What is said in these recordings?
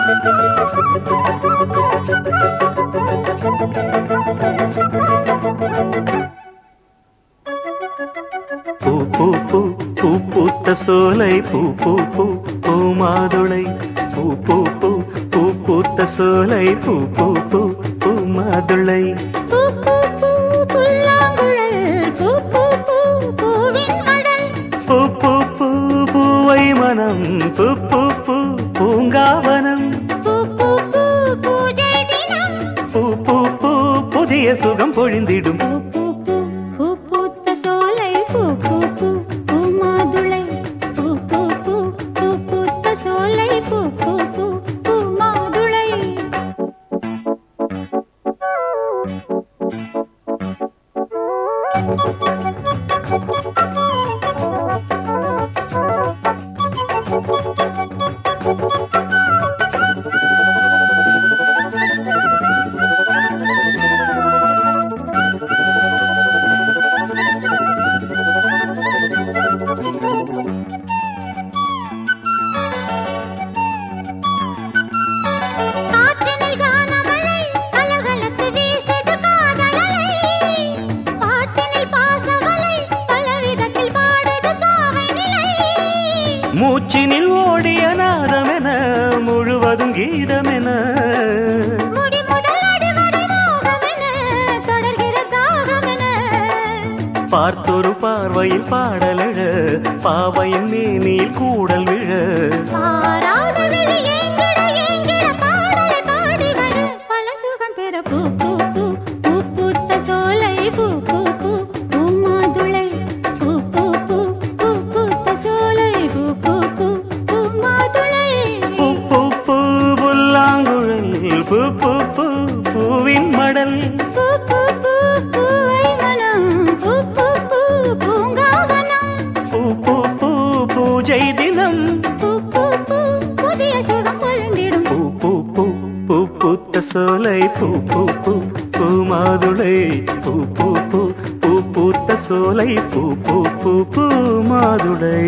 பூ பூ பூ பூ பூத்த சோலை பூ பூ பூ பூ மாதுளை பூ பூ பூ பூ பூத்த சோலை பூ பூ பூ பூ மாதுளை பூ பூ பூ புல்லாங்குழல் பூ பூ பூ பூவின் மடல் பூ பூ பூ பூவை மனம் பூ பூ பூ பூங்காவனம் பூ பூ பூ பூஜை தினம் பூ பூ பூ புதிய சுகம் பொழிந்திடும் பூ பூ பூ பூ பூத்த சோலை பூ பூ பூ பூ மாதுளை பூ பூ பூ பூ பூத்த சோலை பூ பூ பூ பூ மாதுளை காற்றினில் கானமழை கலகலத்து வீசுது காதலலை பாட்டினில் பாசமலை பலவிதத்தில் பாடுது பாவை நிலை மூச்சினில் ஓடிய நாதமென முழுவதும் கீதமென முடி முதல் அடிவரை மோகமென தொடர்கிற தாகமென பார்த்தொரு பார்வையில் பாடலழ பாவையின் மேனில் கூடல் விழ பாராத விழி ஏங்கிட ஏங்கிட பாடலை பாடி வர பல சுகம் பெற பூ பூ பூ பூ பூத்த சோலை பூ பூ பூ பூ மாதுளை பூ பூ பூ பூ பூத்த சோலை பூ பூ பூ பூ மாதுளை பூ பூ பூ புல்லாங்குழல் பூ பூ பூ பூவின் மடல் பூ பூ பூ பூவை மனம் பூ பூ பூ பூங்காவனம் பூ பூ பூ பூஜை தினம் பூ பூ பூ புதிய சுகம் பொழுந்திடும் பூ பூ பூ பூ பூத்த சோலை பூ பூ பூ பூ மாதுளை பூ பூ பூ பூ பூத்த சோலை பூ பூ பூ பூ மாதுளை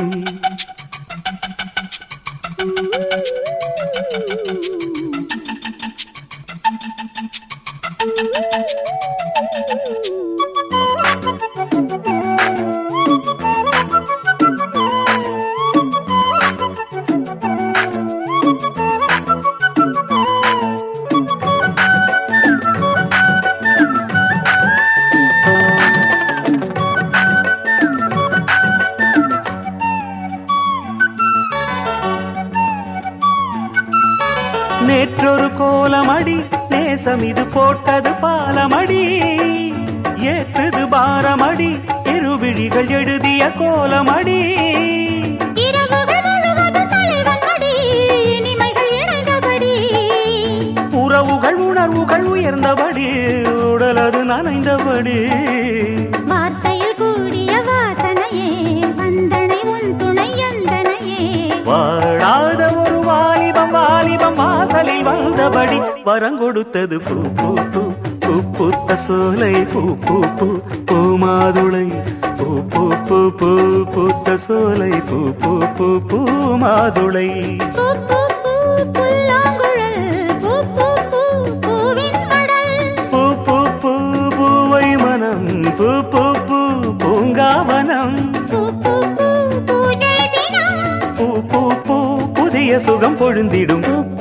நேற்றொரு கோலமடி நேசம் இது போட்டது பாலமடி ஏற்றது பாரமடி இருவிழிகள் எழுதிய கோலமடி இரவுகள் முழுவதும் தலைவன் மடி இனிமைகள் இணைந்தபடி உறவுகள் உணர்வுகள் உயர்ந்தபடி உடலது நனைந்தபடி வார்த்தையில் கூடிய வாசனையே வந்தனை உன் துணை அந்தனையே வாழாத ஒரு வாலிபம் வாலிபம் வாசலில் வந்தபடி வரங்கொடுத்தது பூ பூ பூ பூ பூத்த சோலை பூ பூ பூ பூ மாதுளை பூ பூ பூ பூ பூத்த சோலை பூ பூ பூ பூ மாதுளை பூ பூ பூ புல்லாங்குழல் பூ பூ பூ பூவின் மடல் பூ பூ பூ பூவை மனம் பூ பூ பூ பூங்காவனம் பூ பூ பூ பூஜை தினம் பூ பூ பூ புதிய சுகம் பொழுந்திடும் பூ